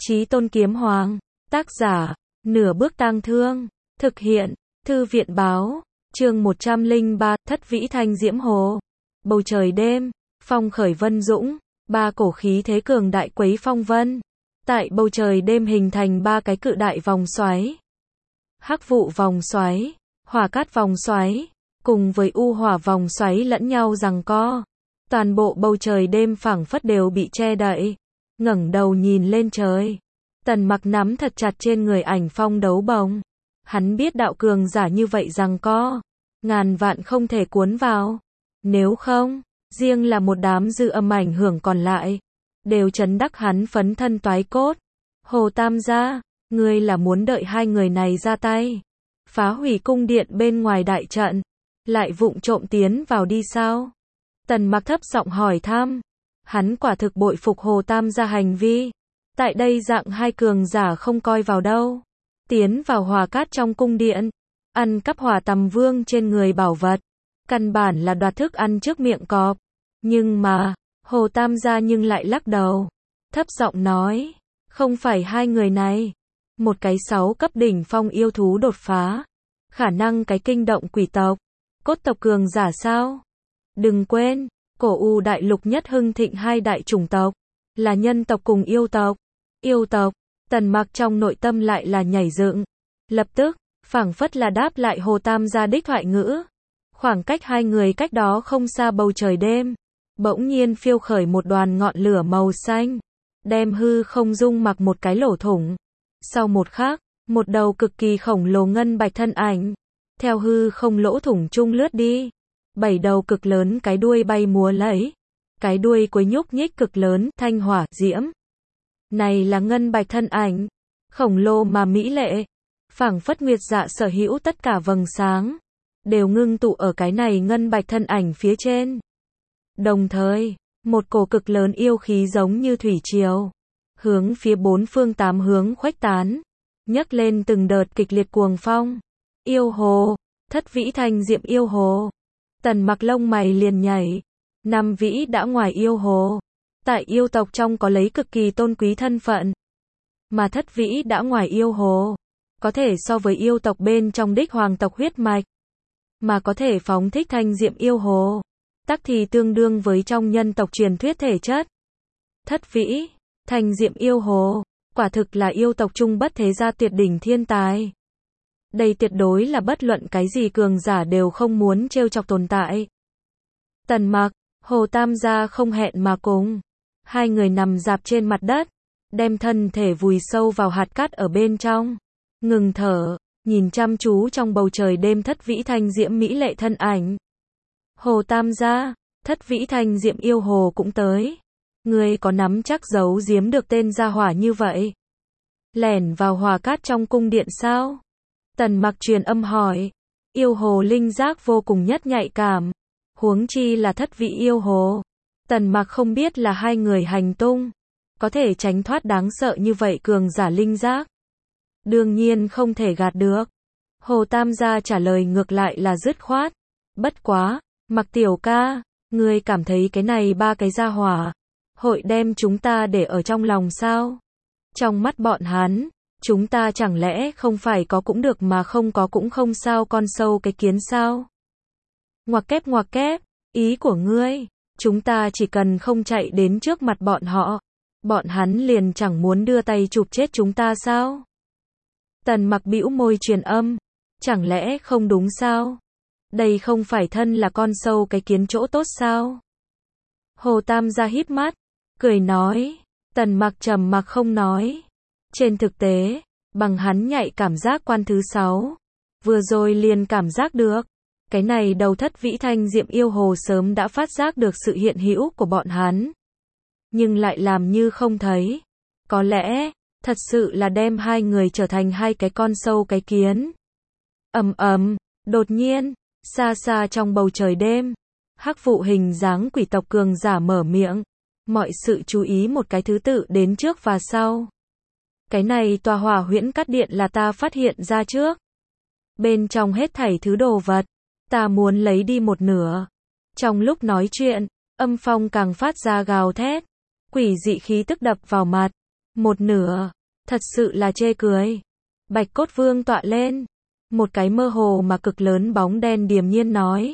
Chí Tôn Kiếm Hoàng, tác giả, Nửa Bước Tang Thương, thực hiện, Thư viện Báo, chương 103, Thất Vĩ Thanh Diễm Hồ. Bầu trời đêm, phong khởi vân dũng, ba cổ khí thế cường đại quấy phong vân. Tại bầu trời đêm hình thành ba cái cự đại vòng xoáy. Hắc vụ vòng xoáy, hỏa cát vòng xoáy, cùng với u hỏa vòng xoáy lẫn nhau giằng co. Toàn bộ bầu trời đêm phảng phất đều bị che đậy. Ngẩng đầu nhìn lên trời, Tần Mặc nắm thật chặt trên người Ảnh Phong đấu bồng. Hắn biết đạo cường giả như vậy giằng co, ngàn vạn không thể cuốn vào. Nếu không, riêng là một đám dư âm ảnh hưởng còn lại, đều chấn đắc hắn phấn thân toái cốt. Hồ Tam gia, ngươi là muốn đợi hai người này ra tay, phá hủy cung điện bên ngoài đại trận, lại vụng trộm tiến vào đi sao? Tần Mặc thấp giọng hỏi thăm. Hắn quả thực bội phục Hồ Tam gia hành vi. Tại đây dạng hai cường giả không coi vào đâu. Tiến vào hỏa cát trong cung điện, ăn cắp Hỏa Tầm Vương trên người bảo vật. Căn bản là đoạt thức ăn trước miệng cọp. Nhưng mà, Hồ Tam gia nhưng lại lắc đầu. Thấp giọng nói, không phải hai người này. Một cái 6 cấp đỉnh phong yêu thú đột phá. Khả năng cái kinh động quỷ tộc. Cốt tộc cường giả sao? Đừng quên, cổ U đại lục nhất hưng thịnh hai đại chủng tộc, là nhân tộc cùng yêu tộc. Yêu tộc, Tần Mặc trong nội tâm lại là nhảy dựng. Lập tức, phảng phất là đáp lại Hồ Tam gia đích thoại ngữ. Khoảng cách hai người cách đó không xa bầu trời đêm, bỗng nhiên phiêu khởi một đoàn ngọn lửa màu xanh, đem hư không dung mặc một cái lỗ thủng. Sau một khắc, một đầu cực kỳ khổng lồ ngân bạch thân ảnh, theo hư không lỗ thủng chung lướt đi. 7 đầu cực lớn cái đuôi bay múa lấy. Cái đuôi quấy nhúc nhích cực lớn, thanh hỏa, diễm. Này là ngân bạch thân ảnh, khổng lồ mà mỹ lệ. Phảng phất nguyệt dạ sở hữu tất cả vầng sáng, đều ngưng tụ ở cái này ngân bạch thân ảnh phía trên. Đồng thời, một cổ cực lớn yêu khí giống như thủy triều, hướng phía bốn phương tám hướng khuếch tán, nhấc lên từng đợt kịch liệt cuồng phong. Yêu hồ, Thất Vĩ Thanh Diệm yêu hồ. Tần Mặc lông mày liền nhảy. 5 vĩ đã ngoài yêu hồ, tại yêu tộc trong có lấy cực kỳ tôn quý thân phận. Mà thất vĩ đã ngoài yêu hồ, có thể so với yêu tộc bên trong đích hoàng tộc huyết mạch. Mà có thể phóng thích thanh diệm yêu hồ, tắc thì tương đương với trong nhân tộc truyền thuyết thể chất. Thất vĩ, thanh diệm yêu hồ, quả thực là yêu tộc trung bất thế gia tuyệt đỉnh thiên tài. Đây tuyệt đối là bất luận cái gì cường giả đều không muốn trêu chọc tồn tại. Tần Mặc, Hồ Tam gia không hẹn mà cùng. Hai người nằm dạp trên mặt đất, đem thân thể vùi sâu vào hạt cát ở bên trong. Ngừng thở, nhìn chăm chú trong bầu trời đêm thất vĩ thanh diễm mỹ lệ thân ảnh. Hồ Tam gia, Thất Vĩ Thanh Diệm yêu hồ cũng tới. Ngươi có nắm chắc giấu giếm được tên gia hỏa như vậy? Lẻn vào hỏa cát trong cung điện sao? Tần Mặc truyền âm hỏi. Yêu hồ linh giác vô cùng nhất nhạy cảm, huống chi là thất vĩ yêu hồ. Tần Mặc không biết là hai người hành tung, có thể tránh thoát đáng sợ như vậy cường giả linh giác. Đương nhiên không thể gạt được. Hồ Tam gia trả lời ngược lại là dứt khoát. Bất quá, Mặc tiểu ca, ngươi cảm thấy cái này ba cái gia hỏa, hội đem chúng ta để ở trong lòng sao? Trong mắt bọn hắn, chúng ta chẳng lẽ không phải có cũng được mà không có cũng không sao con sâu cái kiến sao? Ngoặc kép, ý của ngươi, chúng ta chỉ cần không chạy đến trước mặt bọn hắn liền chẳng muốn đưa tay chụp chết chúng ta sao? Tần Mặc bĩu môi truyền âm, chẳng lẽ không đúng sao? Đây không phải thân là con sâu cái kiến chỗ tốt sao? Hồ Tam gia híp mắt, cười nói. Tần Mặc trầm mặc không nói. Trên thực tế, bằng hắn nhạy cảm giác quan thứ 6, vừa rồi liền cảm giác được, cái này đầu thất vĩ thanh diệm yêu hồ sớm đã phát giác được sự hiện hữu của bọn hắn, nhưng lại làm như không thấy. Có lẽ, thật sự là đem hai người trở thành hai cái con sâu cái kiến. Đột nhiên, xa xa trong bầu trời đêm, hắc vụ hình dáng quỷ tộc cường giả mở miệng, mọi sự chú ý một cái thứ tự đến trước và sau. Cái này tòa hỏa huyễn cát điện là ta phát hiện ra trước. Bên trong hết thảy thứ đồ vật, ta muốn lấy đi một nửa. Trong lúc nói chuyện, âm phong càng phát ra gào thét, quỷ dị khí tức đập vào mặt. một nửa. Thật sự là chê cười. Bạch Cốt Vương tọa lên. Một cái mơ hồ mà cực lớn bóng đen điềm nhiên nói.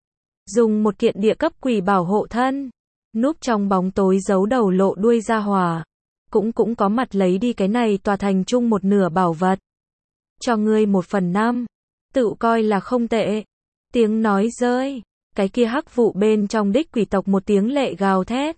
Dùng một kiện địa cấp quỷ bảo hộ thân. Núp trong bóng tối giấu đầu lộ đuôi ra hỏa. Cũng có mặt lấy đi cái này tòa thành chung một nửa bảo vật. Cho ngươi 1/5. Tự coi là không tệ. Tiếng nói rơi. Cái kia hắc vụ bên trong đích quỷ tộc một tiếng lệ gào thét.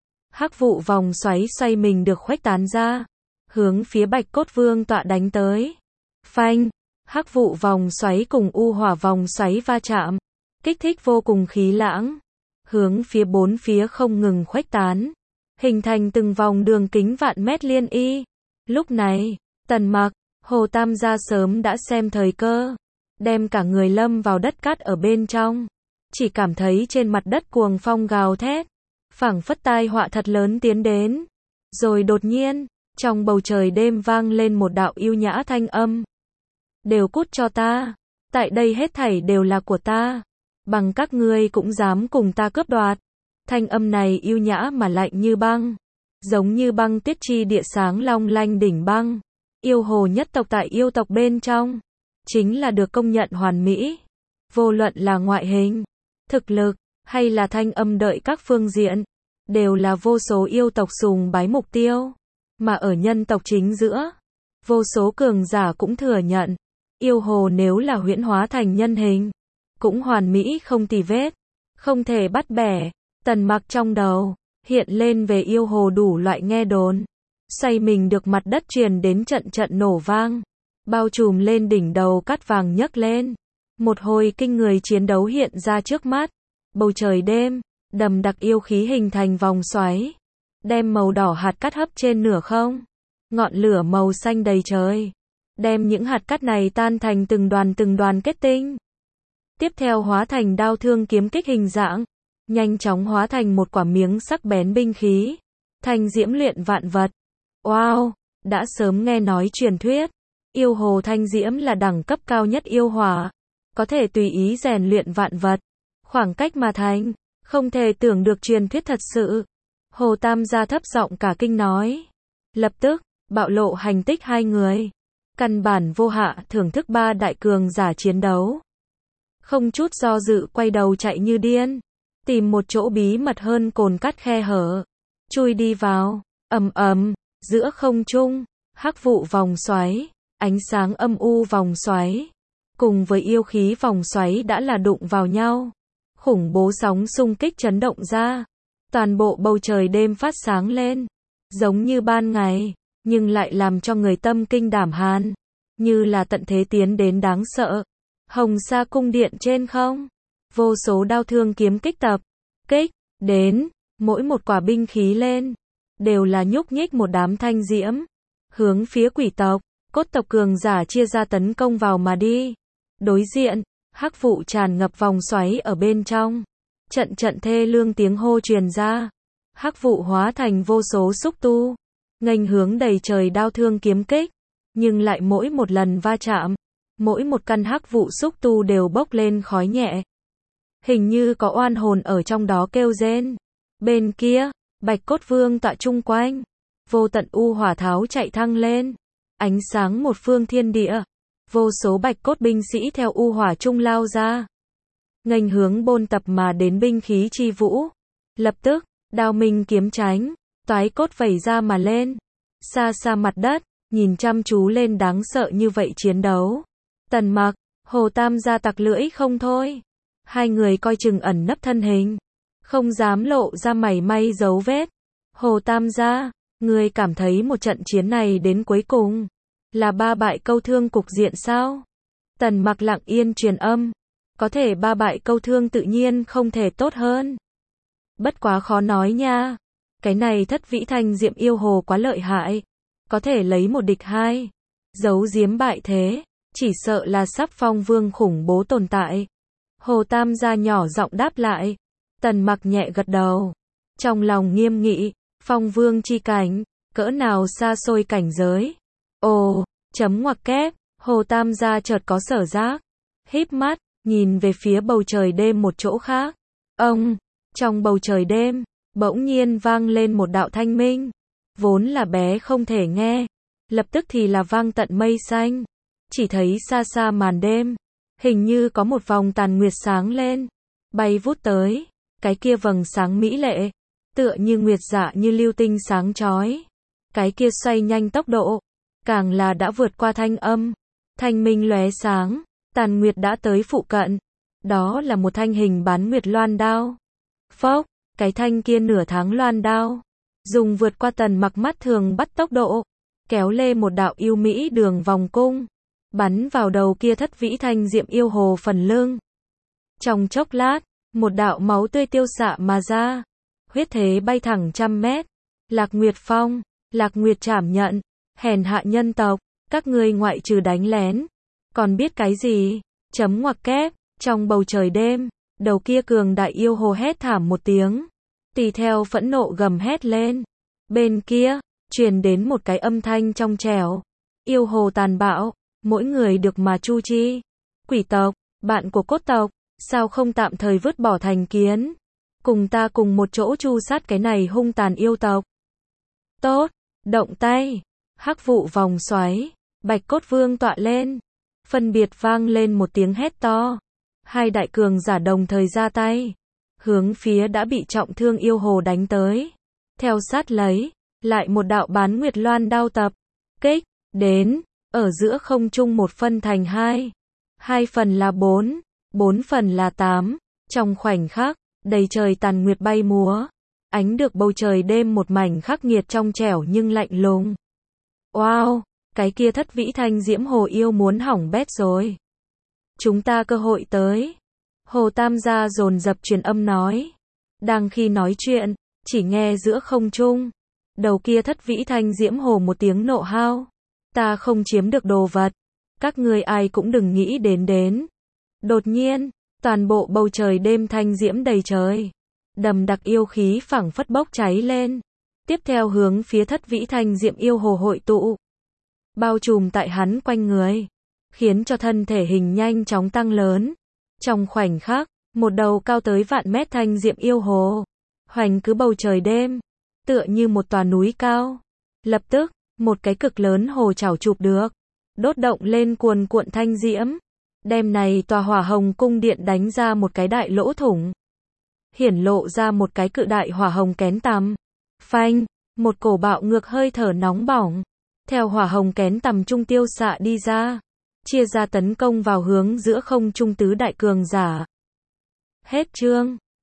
Hắc vụ vòng xoáy xoay mình được khuếch tán ra. Hướng phía Bạch Cốt Vương tọa đánh tới. Phanh. Hắc vụ vòng xoáy cùng u hỏa vòng xoáy va chạm. Kích thích vô cùng khí lãng. Hướng phía bốn phía không ngừng khuếch tán. Hình thành từng vòng đường kính vạn mét liên y. Lúc này, Tần Mặc, Hồ Tam gia sớm đã xem thời cơ. Đem cả người lâm vào đất cát ở bên trong. Chỉ cảm thấy trên mặt đất cuồng phong gào thét. Phảng phất tai họa thật lớn tiến đến. Rồi đột nhiên, trong bầu trời đêm vang lên một đạo yêu nhã thanh âm. Đều cút cho ta. Tại đây hết thảy đều là của ta. Bằng các ngươi cũng dám cùng ta cướp đoạt. Thanh âm này yêu nhã mà lạnh như băng. Giống như băng tiết chi địa sáng long lanh đỉnh băng. Yêu hồ nhất tộc tại yêu tộc bên trong. Chính là được công nhận hoàn mỹ. Vô luận là ngoại hình, thực lực, hay là thanh âm đợi các phương diện. Đều là vô số yêu tộc sùng bái mục tiêu. Mà ở nhân tộc chính giữa. Vô số cường giả cũng thừa nhận. Yêu hồ nếu là huyễn hóa thành nhân hình. Cũng hoàn mỹ không tì vết. Không thể bắt bẻ. Tần Mặc trong đầu. Hiện lên về yêu hồ đủ loại nghe đồn. Xoay mình được mặt đất truyền đến trận trận nổ vang. Bao trùm lên đỉnh đầu cát vàng nhấc lên. Một hồi kinh người chiến đấu hiện ra trước mắt. Bầu trời đêm. Đầm đặc yêu khí hình thành vòng xoáy. Đem màu đỏ hạt cát hấp trên nửa không. Ngọn lửa màu xanh đầy trời. Đem những hạt cát này tan thành từng đoàn kết tinh. Tiếp theo hóa thành đao thương kiếm kích hình dạng. Nhanh chóng hóa thành một quả miếng sắc bén binh khí. Thanh diễm luyện vạn vật. Wow, đã sớm nghe nói truyền thuyết. Yêu hồ thanh diễm là đẳng cấp cao nhất yêu hỏa. Có thể tùy ý rèn luyện vạn vật. Khoảng cách mà thành. Không thể tưởng được truyền thuyết thật sự. Hồ Tam gia thấp giọng cả kinh nói. Lập tức, bạo lộ hành tích hai người. Căn bản vô hạ thưởng thức ba đại cường giả chiến đấu. Không chút do dự quay đầu chạy như điên. Tìm một chỗ bí mật hơn cồn cát khe hở. Chui đi vào. Ầm ầm. Giữa không trung. Hắc vụ vòng xoáy. Ánh sáng âm u vòng xoáy. Cùng với yêu khí vòng xoáy đã là đụng vào nhau. Khủng bố sóng xung kích chấn động ra. Toàn bộ bầu trời đêm phát sáng lên. Giống như ban ngày. Nhưng lại làm cho người tâm kinh đảm hàn. Như là tận thế tiến đến đáng sợ. Hồng Sa cung điện trên không. Vô số đao thương kiếm kích tập. Kích. Đến. Mỗi một quả binh khí lên. Đều là nhúc nhích một đám thanh diễm. Hướng phía quỷ tộc. Cốt tộc cường giả chia ra tấn công vào mà đi. Đối diện. Hắc vụ tràn ngập vòng xoáy ở bên trong. Trận trận thê lương tiếng hô truyền ra. Hắc vụ hóa thành vô số xúc tu. Nghênh hướng đầy trời đao thương kiếm kích. Nhưng lại mỗi một lần va chạm. Mỗi một căn hắc vụ xúc tu đều bốc lên khói nhẹ. Hình như có oan hồn ở trong đó kêu rên. Bên kia, Bạch Cốt Vương tọa chung quanh. Vô tận u hỏa tháo chạy thăng lên. Ánh sáng một phương thiên địa. Vô số bạch cốt binh sĩ theo u hỏa trung lao ra. Nghênh hướng bôn tập mà đến binh khí chi vũ. Lập tức, đao minh kiếm tránh. Toái cốt vẩy ra mà lên. Xa xa mặt đất, nhìn chăm chú lên đáng sợ như vậy chiến đấu. Tần Mặc, Hồ Tam gia tặc lưỡi không thôi. Hai người coi chừng ẩn nấp thân hình. Không dám lộ ra mảy may dấu vết. Hồ Tam gia, người cảm thấy một trận chiến này đến cuối cùng. Là ba bại câu thương cục diện sao? Tần Mặc lặng yên truyền âm. Có thể ba bại câu thương tự nhiên không thể tốt hơn. Bất quá khó nói nha. Cái này Thất Vĩ Thanh Diệm yêu hồ quá lợi hại. Có thể lấy một địch hai. Giấu giếm bại thế. Chỉ sợ là sắp phong vương khủng bố tồn tại. Hồ Tam gia nhỏ giọng đáp lại. Tần Mặc nhẹ gật đầu. Trong lòng nghiêm nghị. Phong vương chi cảnh. Cỡ nào xa xôi cảnh giới. Ồ, chấm ngoặc kép. Hồ Tam gia chợt có sở giác. Híp mắt, nhìn về phía bầu trời đêm một chỗ khác. Ông, trong bầu trời đêm, bỗng nhiên vang lên một đạo thanh minh. vốn là bé không thể nghe, lập tức thì là vang tận mây xanh. Chỉ thấy xa xa màn đêm, hình như có một vòng tàn nguyệt sáng lên, bay vút tới, cái kia vầng sáng mỹ lệ, tựa như nguyệt dạ như lưu tinh sáng chói. Cái kia xoay nhanh tốc độ, càng là đã vượt qua thanh âm, thanh minh lóe sáng, tàn nguyệt đã tới phụ cận. Đó là một thanh hình bán nguyệt loan đao. Phốc, cái thanh kia nửa tháng loan đao, dùng vượt qua tần mặc mắt thường bắt tốc độ, kéo lê một đạo yêu mỹ đường vòng cung, bắn vào đầu kia thất vĩ thanh diệm yêu hồ phần lưng. Trong chốc lát, một đạo máu tươi tiêu xạ mà ra, huyết thế bay thẳng 100 mét. Lạc Nguyệt Phong, Lạc Nguyệt trảm nhận, hèn hạ nhân tộc, các ngươi ngoại trừ đánh lén, còn biết cái gì? Chấm ngoặc kép, trong bầu trời đêm, đầu kia cường đại yêu hồ hét thảm một tiếng, tùy theo phẫn nộ gầm hét lên. Bên kia, truyền đến một cái âm thanh trong trẻo. Yêu hồ tàn bạo, mỗi người được mà chu chi. Quỷ tộc, bạn của cốt tộc, sao không tạm thời vứt bỏ thành kiến, cùng ta cùng một chỗ chu sát cái này hung tàn yêu tộc. Tốt, động tay. Hắc vụ vòng xoáy, Bạch Cốt Vương tọa lên, phân biệt vang lên một tiếng hét to. Hai đại cường giả đồng thời ra tay, hướng phía đã bị trọng thương yêu hồ đánh tới. Theo sát lấy, lại một đạo bán nguyệt loan đao tập kích đến, ở giữa không trung một phân thành hai, hai phần là 4, 4 phần là 8. Trong khoảnh khắc, đầy trời tàn nguyệt bay múa, ánh được bầu trời đêm một mảnh khắc nghiệt trong trẻo nhưng lạnh lùng. Wow, cái kia thất vĩ thanh diễm hồ yêu muốn hỏng bét rồi. Chúng ta cơ hội tới. Hồ Tam gia dồn dập truyền âm nói. Đang khi nói chuyện, chỉ nghe giữa không trung, đầu kia thất vĩ thanh diễm hồ một tiếng nộ hao. Ta không chiếm được đồ vật, các ngươi ai cũng đừng nghĩ đến. Đột nhiên, toàn bộ bầu trời đêm thanh diễm đầy trời, đầm đặc yêu khí phảng phất bốc cháy lên, tiếp theo hướng phía thất vĩ thanh diễm yêu hồ hội tụ, bao trùm tại hắn quanh người, khiến cho thân thể hình nhanh chóng tăng lớn. Trong khoảnh khắc, một đầu cao tới vạn mét thanh diễm yêu hồ hoành cứ bầu trời đêm, tựa như một tòa núi cao. Lập tức, một cái cực lớn hồ chảo chụp được, đốt động lên cuồn cuộn thanh diễm, đem này tòa hỏa hồng cung điện đánh ra một cái đại lỗ thủng, hiển lộ ra một cái cự đại hỏa hồng kén tằm. Phanh, một cổ bạo ngược hơi thở nóng bỏng, theo hỏa hồng kén tằm trung tiêu xạ đi ra, chia ra tấn công vào hướng giữa không trung tứ đại cường giả. Hết chương.